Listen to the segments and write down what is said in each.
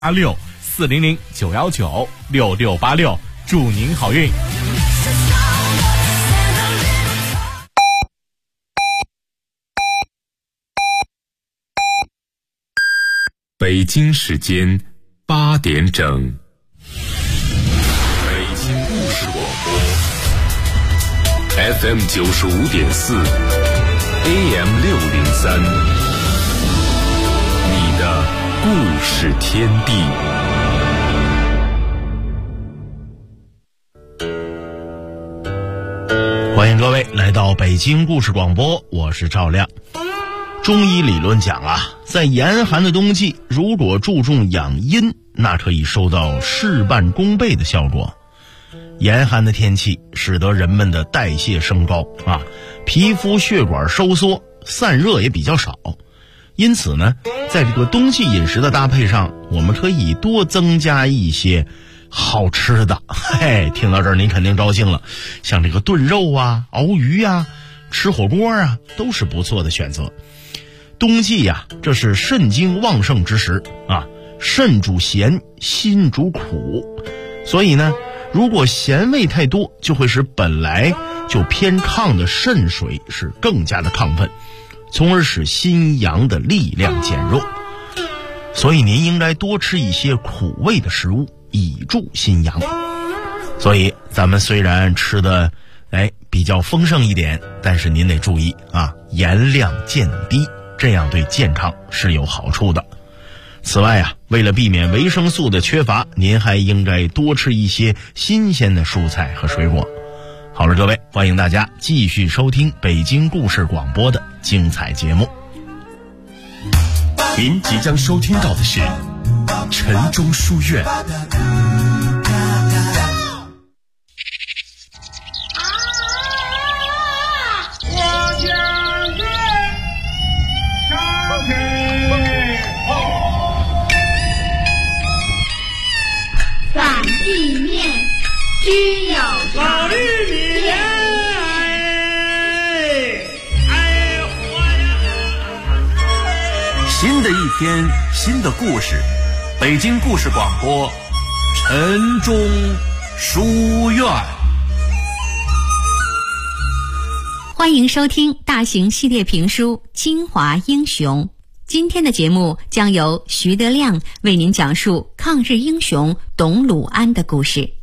864009196686，祝您好运。 北京时间8点整，北京故事广播 FM 95.4 AM 603，你的故事天地。 欢迎各位来到北京故事广播，我是赵亮。中医理论讲啊，在严寒的冬季，如果注重养阴，那可以收到事半功倍的效果。严寒的天气使得人们的代谢升高啊，皮肤血管收缩，散热也比较少。因此呢，在这个冬季饮食的搭配上，我们可以多增加一些好吃的。嘿，听到这儿您肯定高兴了，像这个炖肉啊、熬鱼啊、吃火锅啊，都是不错的选择。冬季呀，这是肾精旺盛之时啊，肾主咸，心主苦，所以呢，如果咸味太多，就会使本来就偏亢的肾水是更加的亢奋，从而使心阳的力量减弱。所以您应该多吃一些苦味的食物，以助心阳。所以咱们虽然吃的比较丰盛一点，但是您得注意啊，盐量渐低，这样对健康是有好处的。此外啊，为了避免维生素的缺乏，您还应该多吃一些新鲜的蔬菜和水果。好了，各位，欢迎大家继续收听北京故事广播的精彩节目。 您即将收听到的是晨钟书院。 地面均有老玉米新的一天，新的故事，北京故事广播晨钟书院。 欢迎收听大型系列评书《金华英雄》。今天的节目将由徐德亮为您讲述抗日英雄董鲁安的故事。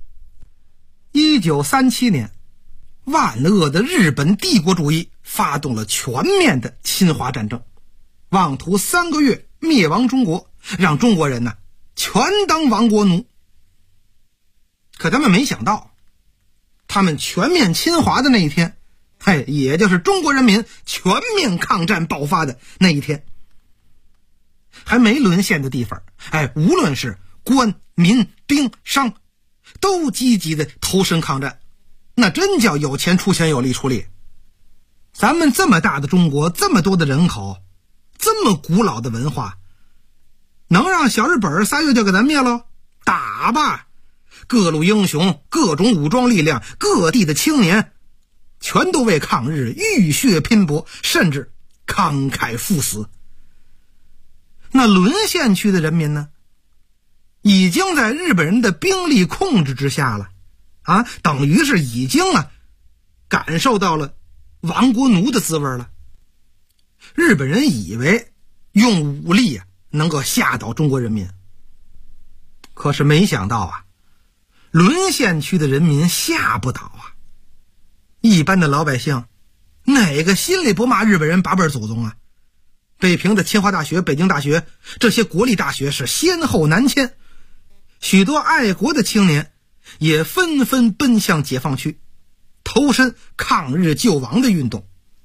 1937年，万恶的日本帝国主义发动了全面的侵华战争，妄图3个月灭亡中国，让中国人全当亡国奴。可他们没想到，他们全面侵华的那一天，也就是中国人民全面抗战爆发的那一天，还没沦陷的地方，无论是官民兵商，都积极的投身抗战，那真叫有钱出钱，有力出力。咱们这么大的中国，这么多的人口，这么古老的文化，能让小日本3月就给咱灭了？打吧！各路英雄，各种武装力量，各地的青年，全都为抗日浴血拼搏，甚至慷慨赴死。那沦陷区的人民呢，已经在日本人的兵力控制之下了等于是已经感受到了亡国奴的滋味了。日本人以为用武力能够吓倒中国人民，可是没想到沦陷区的人民吓不倒一般的老百姓哪个心里不骂日本人8辈祖宗北平的清华大学、北京大学，这些国立大学是先后南迁，许多爱国的青年也纷纷奔向解放区，投身抗日救亡的运动。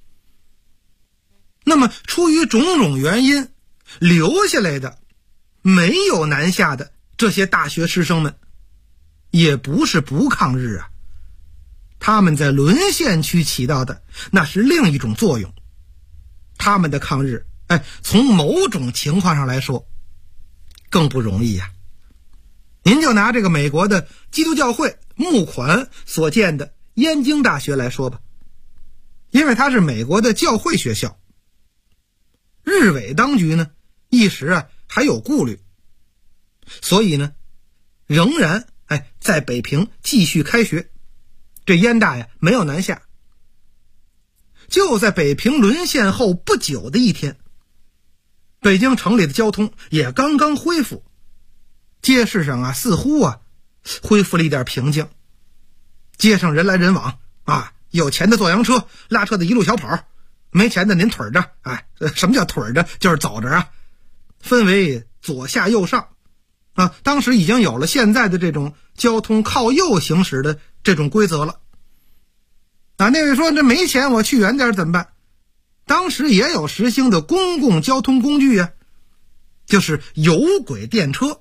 那么出于种种原因，留下来的没有南下的这些大学师生们，也不是不抗日他们在沦陷区起到的那是另一种作用。他们的抗日从某种情况上来说更不容易您就拿这个美国的基督教会募款所建的燕京大学来说吧，因为它是美国的教会学校，日伪当局呢一时还有顾虑， 所以呢，仍然在北平继续开学。这燕大呀没有南下。就在北平沦陷后不久的一天，北京城里的交通也刚刚恢复，街市上似乎恢复了一点平静。街上人来人往有钱的坐洋车，拉车的一路小跑，没钱的您腿着。什么叫腿着？就是走着分为左下右上当时已经有了现在的这种交通靠右行驶的这种规则了。那位说这没钱我去远点怎么办？当时也有实行的公共交通工具就是有轨电车。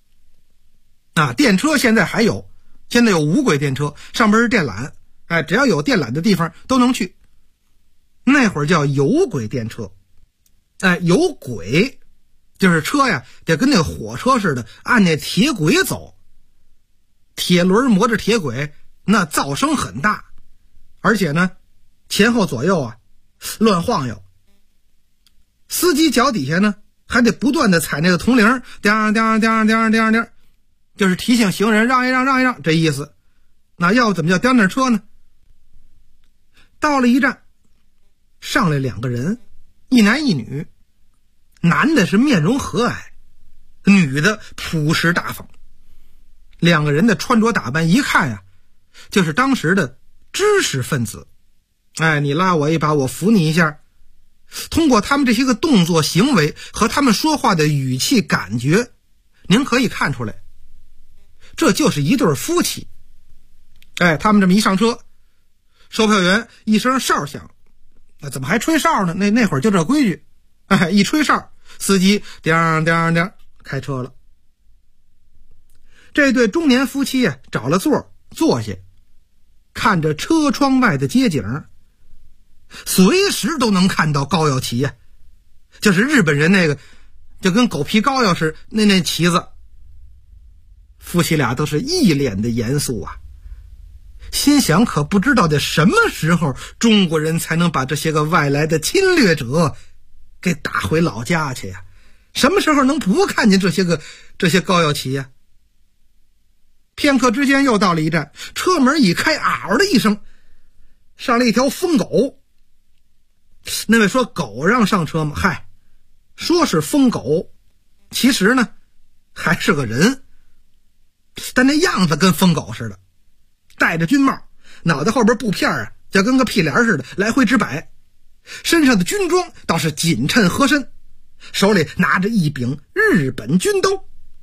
电车现在还有，现在有无轨电车，上边是电缆，只要有电缆的地方都能去。那会儿叫有轨电车。有轨就是车得跟那火车似的按那铁轨走，铁轮磨着铁轨，那噪声很大，而且呢前后左右乱晃悠。司机脚底下呢还得不断的踩那个铜铃，叮叮叮叮叮叮，就是提醒行人让一让让一让这意思。那要不怎么叫叮叮车呢？到了一站，上来两个人，一男一女。男的是面容和蔼，女的朴实大方。两个人的穿着打扮一看就是当时的知识分子。你拉我一把，我扶你一下。通过他们这些个动作行为和他们说话的语气感觉，您可以看出来，这就是一对夫妻。他们这么一上车，售票员一声哨响，怎么还吹哨呢？那会儿就这规矩。一吹哨，司机叮叮叮开车了。这对中年夫妻找了座坐下，看着车窗外的街景，随时都能看到膏药旗就是日本人那个就跟狗皮膏药似的那旗子。夫妻俩都是一脸的严肃心想可不知道在什么时候中国人才能把这些个外来的侵略者给打回老家去什么时候能不看见这些膏药旗片刻之间又到了一站，车门一开，嗷的一声，上来一条疯狗。那位说狗让上车吗？说是疯狗，其实呢还是个人，但那样子跟疯狗似的，戴着军帽，脑袋后边布片就跟个屁帘似的来回直摆，身上的军装倒是紧衬合身，手里拿着一柄日本军刀。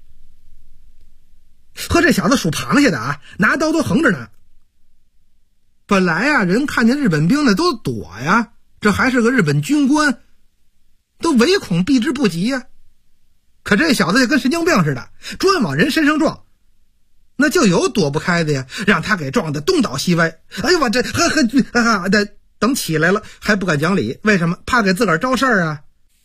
和这小子数螃蟹的拿刀都横着呢。本来人看见日本兵的都躲这还是个日本军官，都唯恐避之不及可这小子就跟神经病似的，专往人身上撞，那就有躲不开的让他给撞得东倒西歪。哎呦我这等起来了还不敢讲理，为什么？怕给自个儿招事儿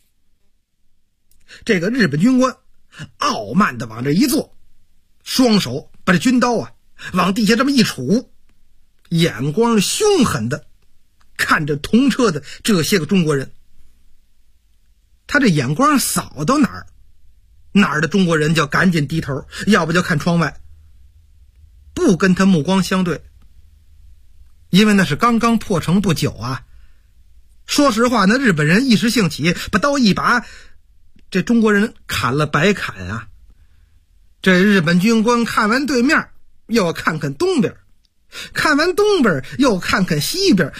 这个日本军官傲慢的往这一坐，双手把这军刀往地下这么一杵，眼光凶狠的看着同车的这些个中国人。他这眼光扫到哪儿的中国人就赶紧低头，要不就看窗外，不跟他目光相对。因为那是刚刚破城不久说实话，那日本人一时兴起，把刀一拔，这中国人砍了白砍这日本军官看完对面，又看看东边，看完东边又看看西边，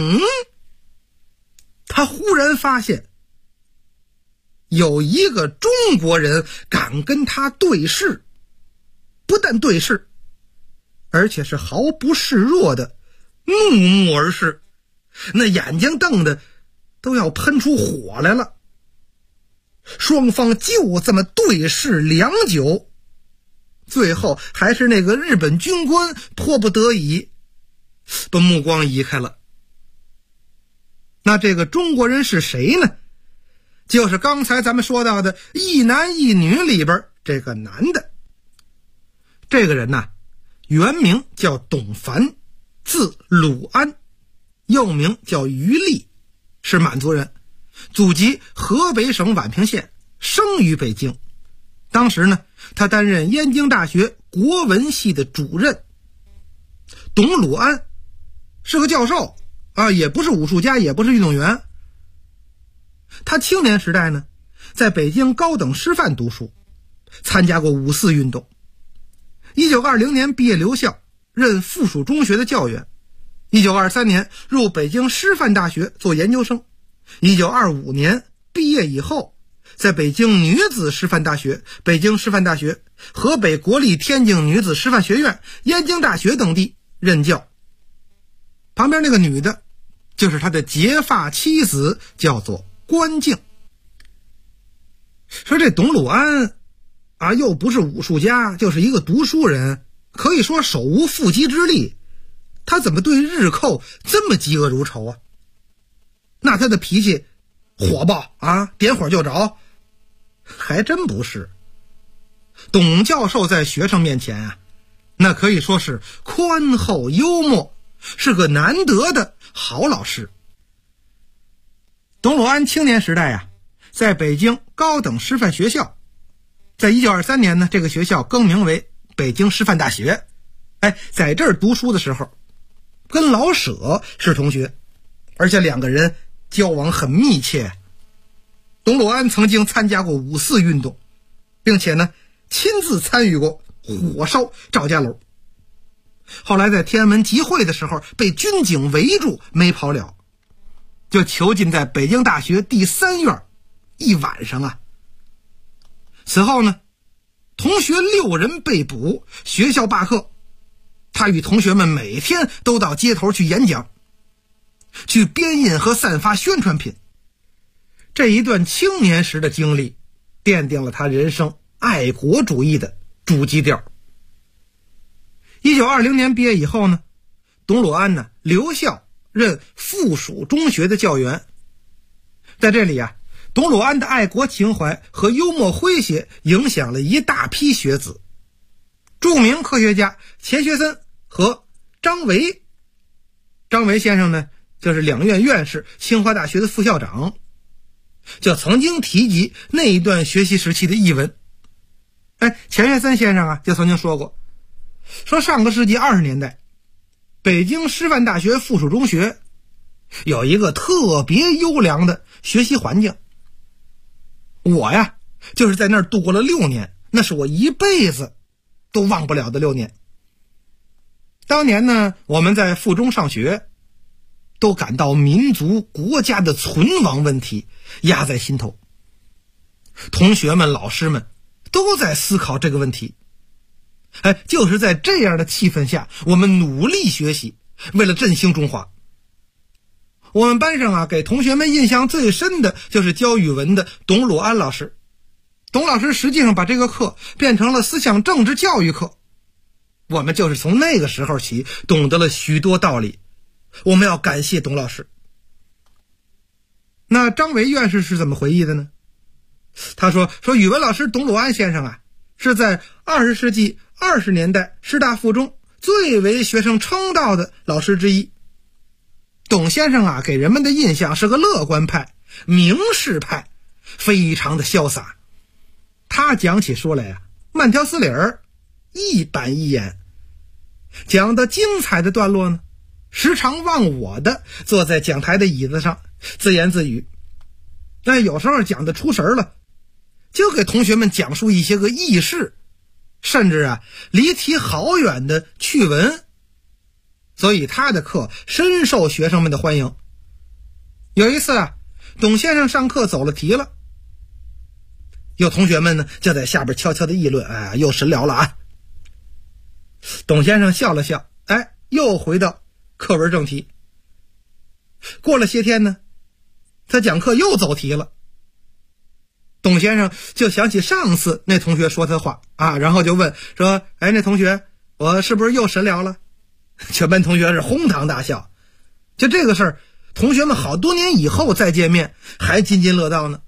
他忽然发现有一个中国人敢跟他对视，不但对视，而且是毫不示弱的怒目而视，那眼睛瞪得都要喷出火来了。双方就这么对视良久，最后还是那个日本军官迫不得已把目光移开了。那这个中国人是谁呢？就是刚才咱们说到的一男一女里边这个男的。这个人原名叫董凡，字鲁安，又名叫于立，是满族人，祖籍河北省宛平县，生于北京， 当时呢，他担任燕京大学国文系的主任。董鲁安是个教授啊，也不是武术家，也不是运动员。他青年时代呢，在北京高等师范读书，参加过五四运动。1920年毕业留校，任附属中学的教员。1923年入北京师范大学做研究生。1925年毕业以后，在北京女子师范大学、北京师范大学、河北国立天津女子师范学院、燕京大学等地任教。旁边那个女的就是他的结发妻子，叫做关静。说这董鲁安啊，又不是武术家，就是一个读书人，可以说手无缚鸡之力，他怎么对日寇这么嫉恶如仇啊？那他的脾气火爆啊，点火就着？还真不是。董教授在学生面前啊，那可以说是宽厚幽默，是个难得的好老师。董鲁安青年时代啊，在北京高等师范学校，在1923年呢，这个学校更名为北京师范大学。在这儿读书的时候，跟老舍是同学，而且两个人交往很密切。董鲁安曾经参加过五四运动，并且呢亲自参与过火烧赵家楼。后来在天安门集会的时候被军警围住，没跑了，就囚禁在北京大学第3院一晚上啊。此后呢，同学6人被捕，学校罢课。他与同学们每天都到街头去演讲，去编印和散发宣传品。这一段青年时的经历奠定了他人生爱国主义的主基调。1920年毕业以后呢，董鲁安呢留校任附属中学的教员。在这里啊，董鲁安的爱国情怀和幽默诙谐影响了一大批学子。著名科学家钱学森和张维，张维先生呢就是两院院士，清华大学的副校长，就曾经提及那一段学习时期的译文。钱学森先生啊就曾经说过，说上个世纪20年代，北京师范大学附属中学有一个特别优良的学习环境。我呀就是在那儿度过了6年，那是我一辈子都忘不了的6年。当年呢，我们在附中上学，都感到民族国家的存亡问题压在心头。同学们老师们都在思考这个问题。就是在这样的气氛下，我们努力学习，为了振兴中华。我们班上啊，给同学们印象最深的就是教语文的董鲁安老师。董老师实际上把这个课变成了思想政治教育课。我们就是从那个时候起懂得了许多道理，我们要感谢董老师。那张维院士是怎么回忆的呢？他说语文老师董鲁安先生啊，是在20世纪20年代师大附中最为学生称道的老师之一。董先生啊，给人们的印象是个乐观派、明士派，非常的潇洒。他讲起书来啊，慢条斯理儿，一板一眼。讲的精彩的段落呢，时常忘我的坐在讲台的椅子上自言自语。有时候讲的出神了，就给同学们讲述一些个轶事，甚至啊离题好远的趣闻。所以他的课深受学生们的欢迎。有一次啊，董先生上课走了题了，有同学们呢就在下边悄悄的议论，又神聊了啊。董先生笑了笑，又回到课文正题。过了些天呢，他讲课又走题了。董先生就想起上次那同学说他话啊，然后就问说，那同学，我是不是又神聊了？全班同学是哄堂大笑。就这个事儿，同学们好多年以后再见面还津津乐道呢。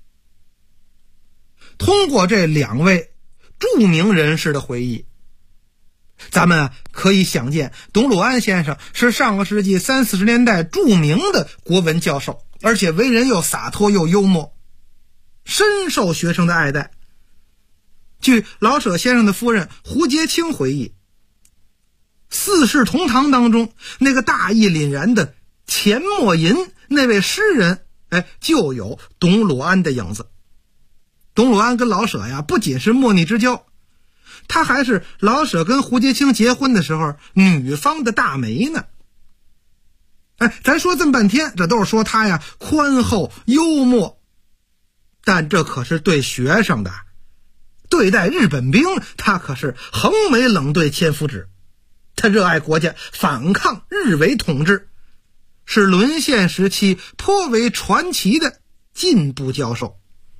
通过这2位著名人士的回忆，咱们可以想见，董鲁安先生是上个世纪30、40年代著名的国文教授，而且为人又洒脱又幽默，深受学生的爱戴。 据老舍先生的夫人胡洁清回忆，四世同堂当中那个大义凛然的钱默吟那位诗人，就有董鲁安的影子。董鲁安跟老舍呀不仅是莫逆之交，他还是老舍跟胡洁清结婚的时候女方的大媒呢。咱说这么半天，这都是说他呀宽厚幽默，但这可是对学生的，对待日本兵他可是横眉冷对千夫指。他热爱国家，反抗日伪统治，是沦陷时期颇为传奇的进步教授。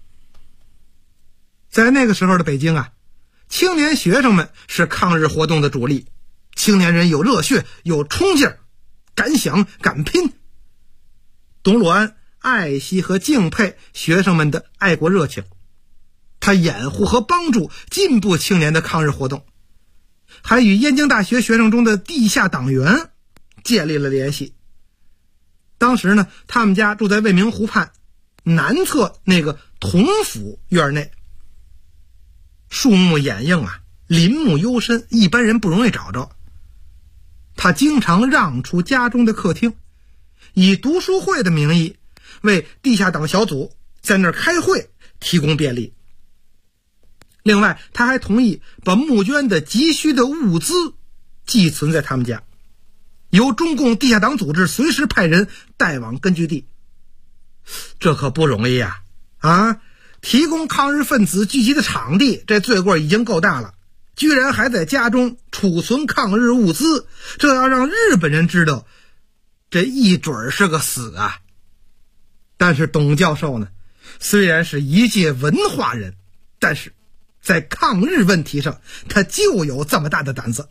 在那个时候的北京啊，青年学生们是抗日活动的主力，青年人有热血，有冲劲儿，敢想敢拼。董鲁安爱惜和敬佩学生们的爱国热情，他掩护和帮助进步青年的抗日活动，还与燕京大学学生中的地下党员建立了联系。当时呢，他们家住在未名湖畔南侧那个同府院内，树木掩映啊，林木幽深，一般人不容易找着。他经常让出家中的客厅，以读书会的名义为地下党小组在那儿开会提供便利。另外，他还同意把募捐的急需的物资寄存在他们家，由中共地下党组织随时派人带往根据地。这可不容易呀！提供抗日分子聚集的场地，这罪过已经够大了，居然还在家中储存抗日物资，这要让日本人知道，这一准是个死啊！但是董教授呢，虽然是一介文化人，但是在抗日问题上他就有这么大的胆子。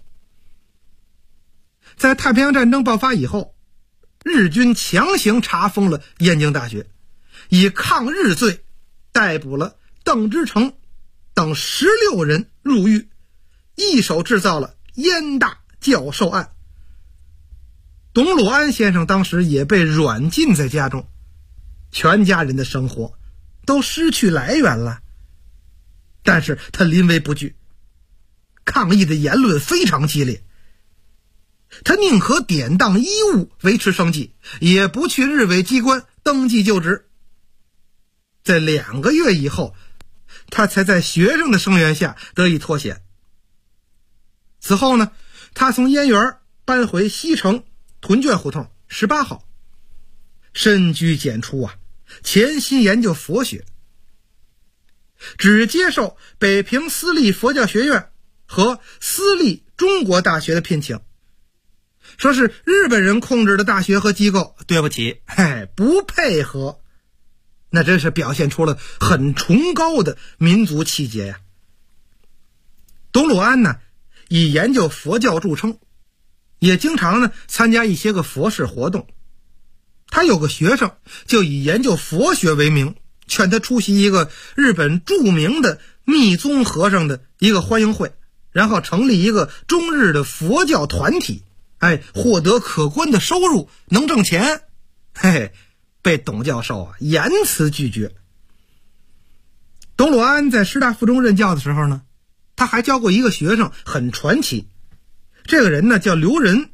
在太平洋战争爆发以后，日军强行查封了燕京大学，以抗日罪逮捕了邓之诚等16人入狱，一手制造了燕大教授案。董鲁安先生当时也被软禁在家中，全家人的生活都失去来源了，但是他临危不惧，抗议的言论非常激烈，他宁可典当衣物维持生计，也不去日伪机关登记就职。在2个月以后，他才在学生的声援下得以脱险。此后呢，他从燕园搬回西城屯卷胡同18号，深居简出啊，潜心研究佛学，只接受北平私立佛教学院和私立中国大学的聘请，说是日本人控制的大学和机构，对不起，不配合。那真是表现出了很崇高的民族气节呀。董鲁安呢，以研究佛教著称，也经常呢参加一些个佛事活动。他有个学生就以研究佛学为名，劝他出席一个日本著名的密宗和尚的一个欢迎会，然后成立一个中日的佛教团体，获得可观的收入，能挣钱。被董教授严词拒绝。董鲁安在师大附中任教的时候呢，他还教过一个学生很传奇，这个人呢叫刘仁，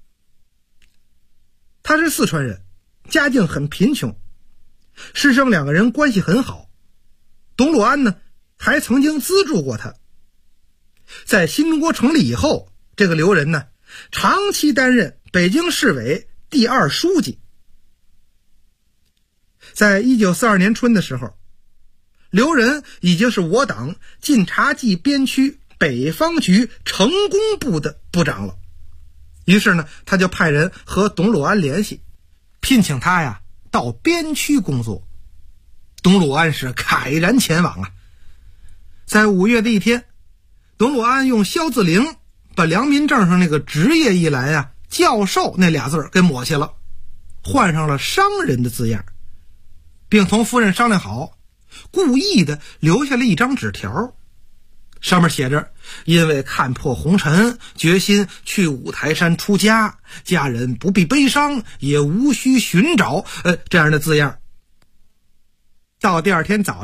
他是四川人，家境很贫穷，师生2个人关系很好，董鲁安呢还曾经资助过他。在新中国成立以后，这个刘仁呢长期担任北京市委第2书记。在1942年春的时候，刘仁已经是我党晋察冀边区北方局成工部的部长了。于是呢，他就派人和董鲁安联系，聘请他呀到边区工作。董鲁安是慨然前往啊。在5月的一天，董鲁安用肖字龄把良民证上那个职业一栏啊教授那俩字给抹下了，换上了商人的字样，并同夫人商量好，故意的留下了一张纸条，上面写着因为看破红尘，决心去五台山出家，家人不必悲伤，也无需寻找这样的字样。到第2天早晨，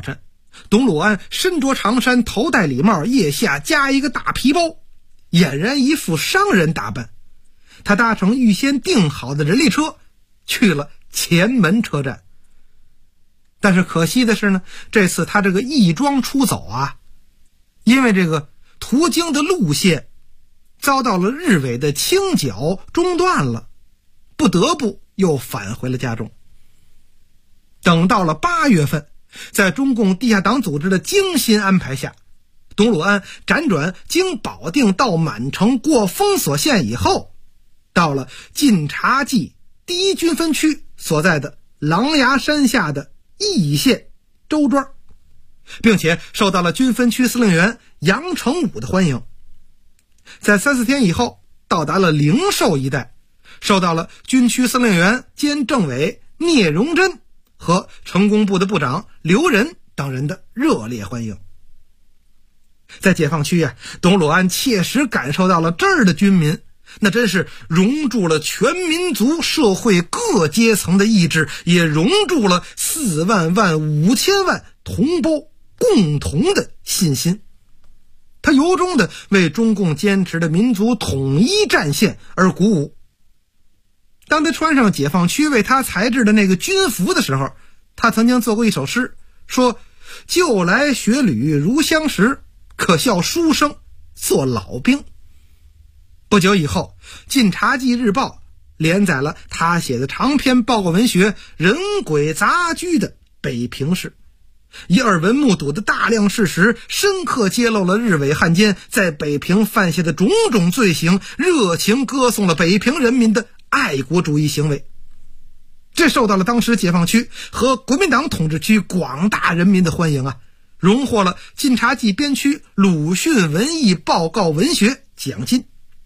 董鲁安身着长衫，头戴礼帽，腋下夹一个大皮包，俨然一副商人打扮。他搭乘预先订好的人力车去了前门车站。但是可惜的是呢，这次他这个义庄出走啊，因为这个途经的路线遭到了日伪的清剿，中断了，不得不又返回了家中。等到了8月份，在中共地下党组织的精心安排下，董鲁安辗转经保定到满城过封锁线以后，到了晋察冀第一军分区所在的狼牙山下的义县周庄，并且受到了军分区司令员杨成武的欢迎。在3-4天以后，到达了灵寿一带，受到了军区司令员兼政委聂荣臻和成工部的部长刘仁等人的热烈欢迎。在解放区董鲁安切实感受到了这儿的军民那真是融入了全民族社会各阶层的意志，也融入了4万万5千万同胞共同的信心。他由衷的为中共坚持的民族统一战线而鼓舞。当他穿上解放区为他裁制的那个军服的时候，他曾经做过一首诗，说：旧来学旅如相识，可笑书生做老兵。不久以后，晋察冀日报连载了他写的长篇报告文学《人鬼杂居》的北平市，以耳闻目睹的大量事实，深刻揭露了日伪汉奸在北平犯下的种种罪行，热情歌颂了北平人民的爱国主义行为。这受到了当时解放区和国民党统治区广大人民的欢迎荣获了晋察冀边区鲁迅文艺报告文学奖金。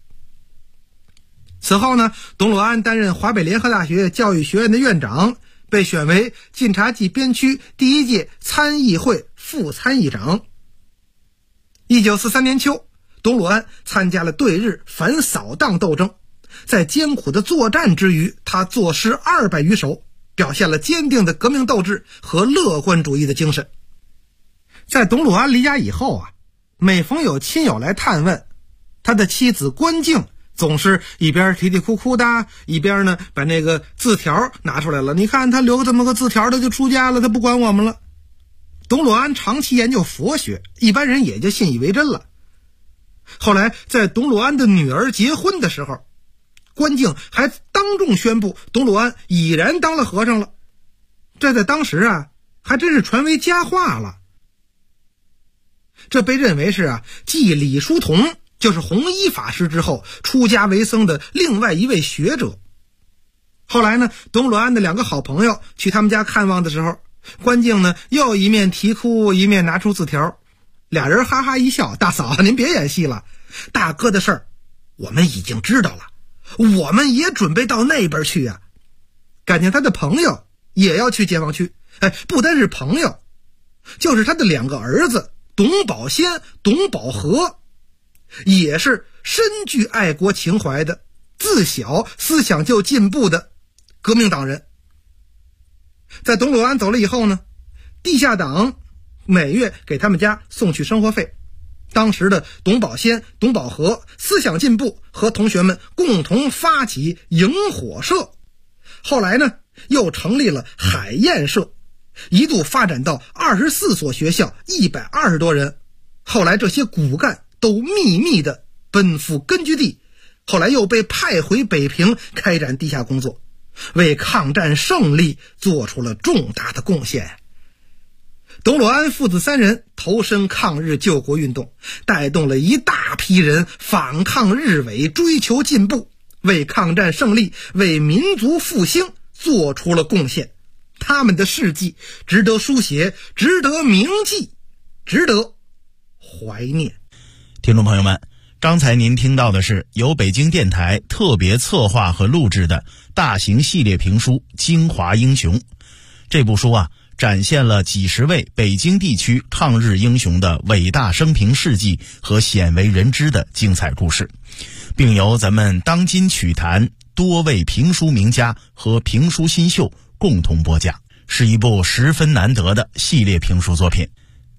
此后呢，董鲁安担任华北联合大学教育学院的院长，被选为晋察冀边区第1届参议会副参议长。1943年秋，董鲁安参加了对日反扫荡斗争，在艰苦的作战之余，他作诗200余首，表现了坚定的革命斗志和乐观主义的精神。在董鲁安离家以后每逢有亲友来探问，他的妻子关静总是一边啼啼哭哭的，一边呢把那个字条拿出来了，你看他留这么个字条，他就出家了，他不管我们了。董鲁安长期研究佛学，一般人也就信以为真了。后来在董鲁安的女儿结婚的时候，关静还当众宣布董鲁安已然当了和尚了，这在当时还真是传为佳话了。这被认为是继李叔同就是弘一法师之后出家为僧的另外一位学者。后来呢，董鲁安的2个好朋友去他们家看望的时候，关静呢又一面啼哭一面拿出字条，俩人哈哈一笑，大嫂您别演戏了，大哥的事儿我们已经知道了，我们也准备到那边去感情他的朋友也要去解放区，不单是朋友，就是他的2个儿子董保先、董保和也是深具爱国情怀的，自小思想就进步的革命党人。在董鲁安走了以后呢，地下党每月给他们家送去生活费。当时的董保先、董保和思想进步，和同学们共同发起萤火社，后来呢又成立了海燕社，一度发展到24所学校，120多人。后来这些骨干都秘密地奔赴根据地，后来又被派回北平开展地下工作，为抗战胜利做出了重大的贡献。董鲁安父子3人投身抗日救国运动，带动了一大批人反抗日伪，追求进步，为抗战胜利、为民族复兴做出了贡献。他们的事迹值得书写，值得铭记，值得怀念。 听众朋友们，刚才您听到的是由北京电台特别策划和录制的大型系列评书《京华英雄》。这部书展现了几十位北京地区抗日英雄的伟大生平事迹和鲜为人知的精彩故事，并由咱们当今曲坛多位评书名家和评书新秀共同播讲，是一部十分难得的系列评书作品。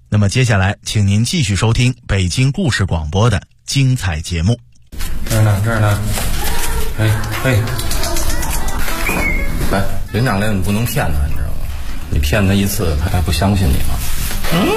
那么接下来，请您继续收听北京故事广播的精彩节目。 这儿呢，嘿，来，领奖来，你不能骗他，你知道吗？你骗他一次，他还不相信你吗？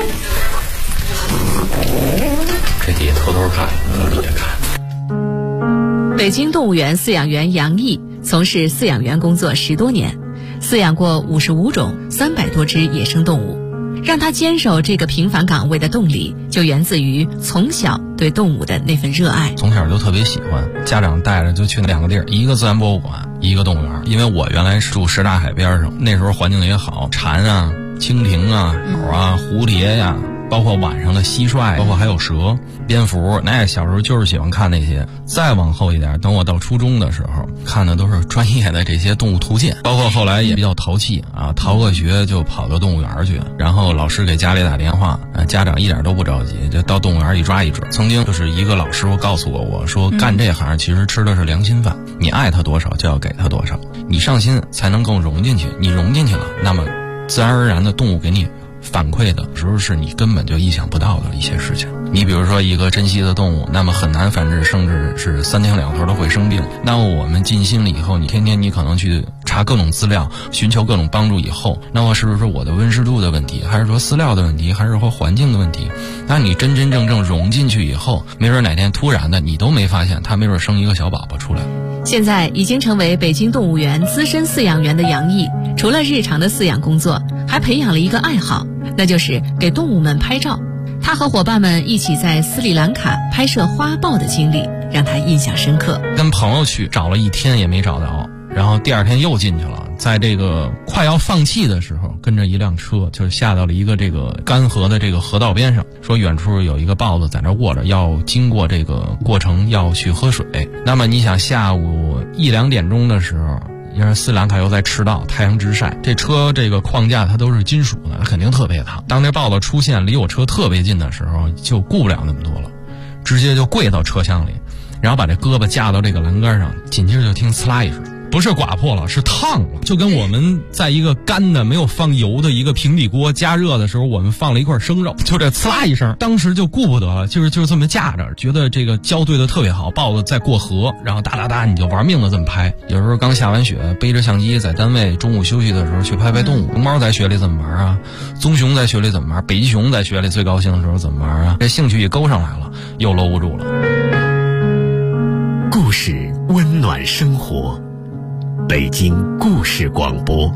这底下偷偷看，从底下看。 北京动物园饲养员杨毅从事饲养员工作10多年，饲养过55种300多只野生动物。让他坚守这个平凡岗位的动力，就源自于从小对动物的那份热爱。 从小就特别喜欢，家长带着就去2个地儿，一个自然博物馆，一个动物园。因为我原来是住什刹海边上，那时候环境也好，蝉啊、蜻蜓啊、鸟啊、蝴蝶呀，包括晚上的蟋蟀，包括还有蛇、蝙蝠，那小时候就是喜欢看那些。再往后一点，等我到初中的时候，看的都是专业的这些动物图鉴，包括后来也比较淘气啊，逃个学就跑到动物园去，然后老师给家里打电话，家长一点都不着急，就到动物园一抓一准。曾经就是一个老师傅告诉我说，干这行其实吃的是良心饭，你爱他多少就要给他多少，你上心才能更融进去，你融进去了，那么自然而然的动物给你反馈的时候是你根本就意想不到的一些事情。你比如说一个珍稀的动物，那么很难繁殖，甚至是3天2头都会生病。那么我们尽心了以后，你天天你可能去查各种资料，寻求各种帮助以后，那么是不是我的温湿度的问题，还是说饲料的问题，还是说环境的问题？那你真真正正融进去以后，没准哪天突然的你都没发现，它没准生一个小宝宝出来。 现在已经成为北京动物园资深饲养员的杨毅，除了日常的饲养工作，还培养了一个爱好，那就是给动物们拍照。他和伙伴们一起在斯里兰卡拍摄花豹的经历让他印象深刻。 跟朋友去找了1天也没找到，然后第2天又进去了，在这个快要放弃的时候，跟着一辆车就下到了一个这个干河的这个河道边上，说远处有一个豹子在那卧着，要经过这个过程要去喝水。那么你想下午1、2点钟的时候，因为斯里兰卡又在赤道，太阳直晒，这车这个框架它都是金属的，它肯定特别烫。当那豹子出现离我车特别近的时候，就顾不了那么多了，直接就跪到车厢里，然后把这胳膊架到这个栏杆上，紧接着就听呲啦一声，不是刮破了，是烫了，就跟我们在一个干的没有放油的一个平底锅加热的时候，我们放了一块生肉，就这呲啦一声，当时就顾不得了，就是这么架着，觉得这个交对的特别好，豹子在过河，然后哒哒哒你就玩命的这么拍。有时候刚下完雪，背着相机在单位中午休息的时候去拍拍动物。熊猫在雪里怎么玩啊？棕熊在雪里怎么玩？北极熊在雪里最高兴的时候怎么玩啊？这兴趣一勾上来了，又搂不住了。 故事温暖生活，北京故事广播。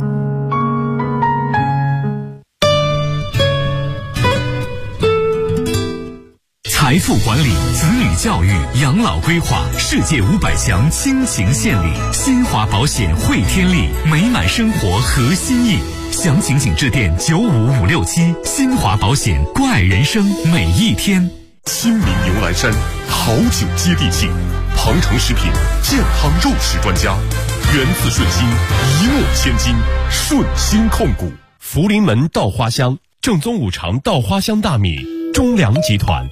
财富管理、子女教育、养老规划，世界500强倾情献礼，新华保险汇天利，美满生活合心意。详情请致电95567，新华保险，关爱人生每一天。 亲民牛栏山，好酒接地气，庞城食品健康肉食专家，源自顺心，一诺千金，顺心控股。福临门稻花香，正宗五常稻花香大米，中粮集团。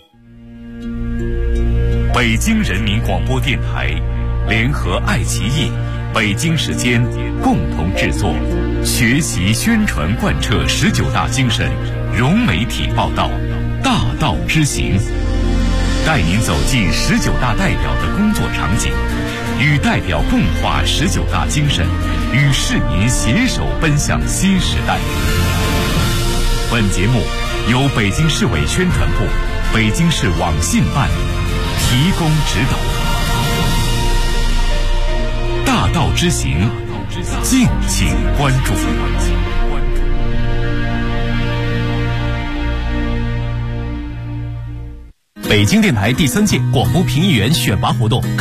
北京人民广播电台联合爱奇艺、北京时间共同制作，学习宣传贯彻19大精神，融媒体报道，大道之行，带您走进19大代表的工作场景，与代表共话19大精神，与市民携手奔向新时代。本节目由北京市委宣传部、北京市网信办提供指导。大道之行，敬请关注。 北京电台第3届广播评议员选拔活动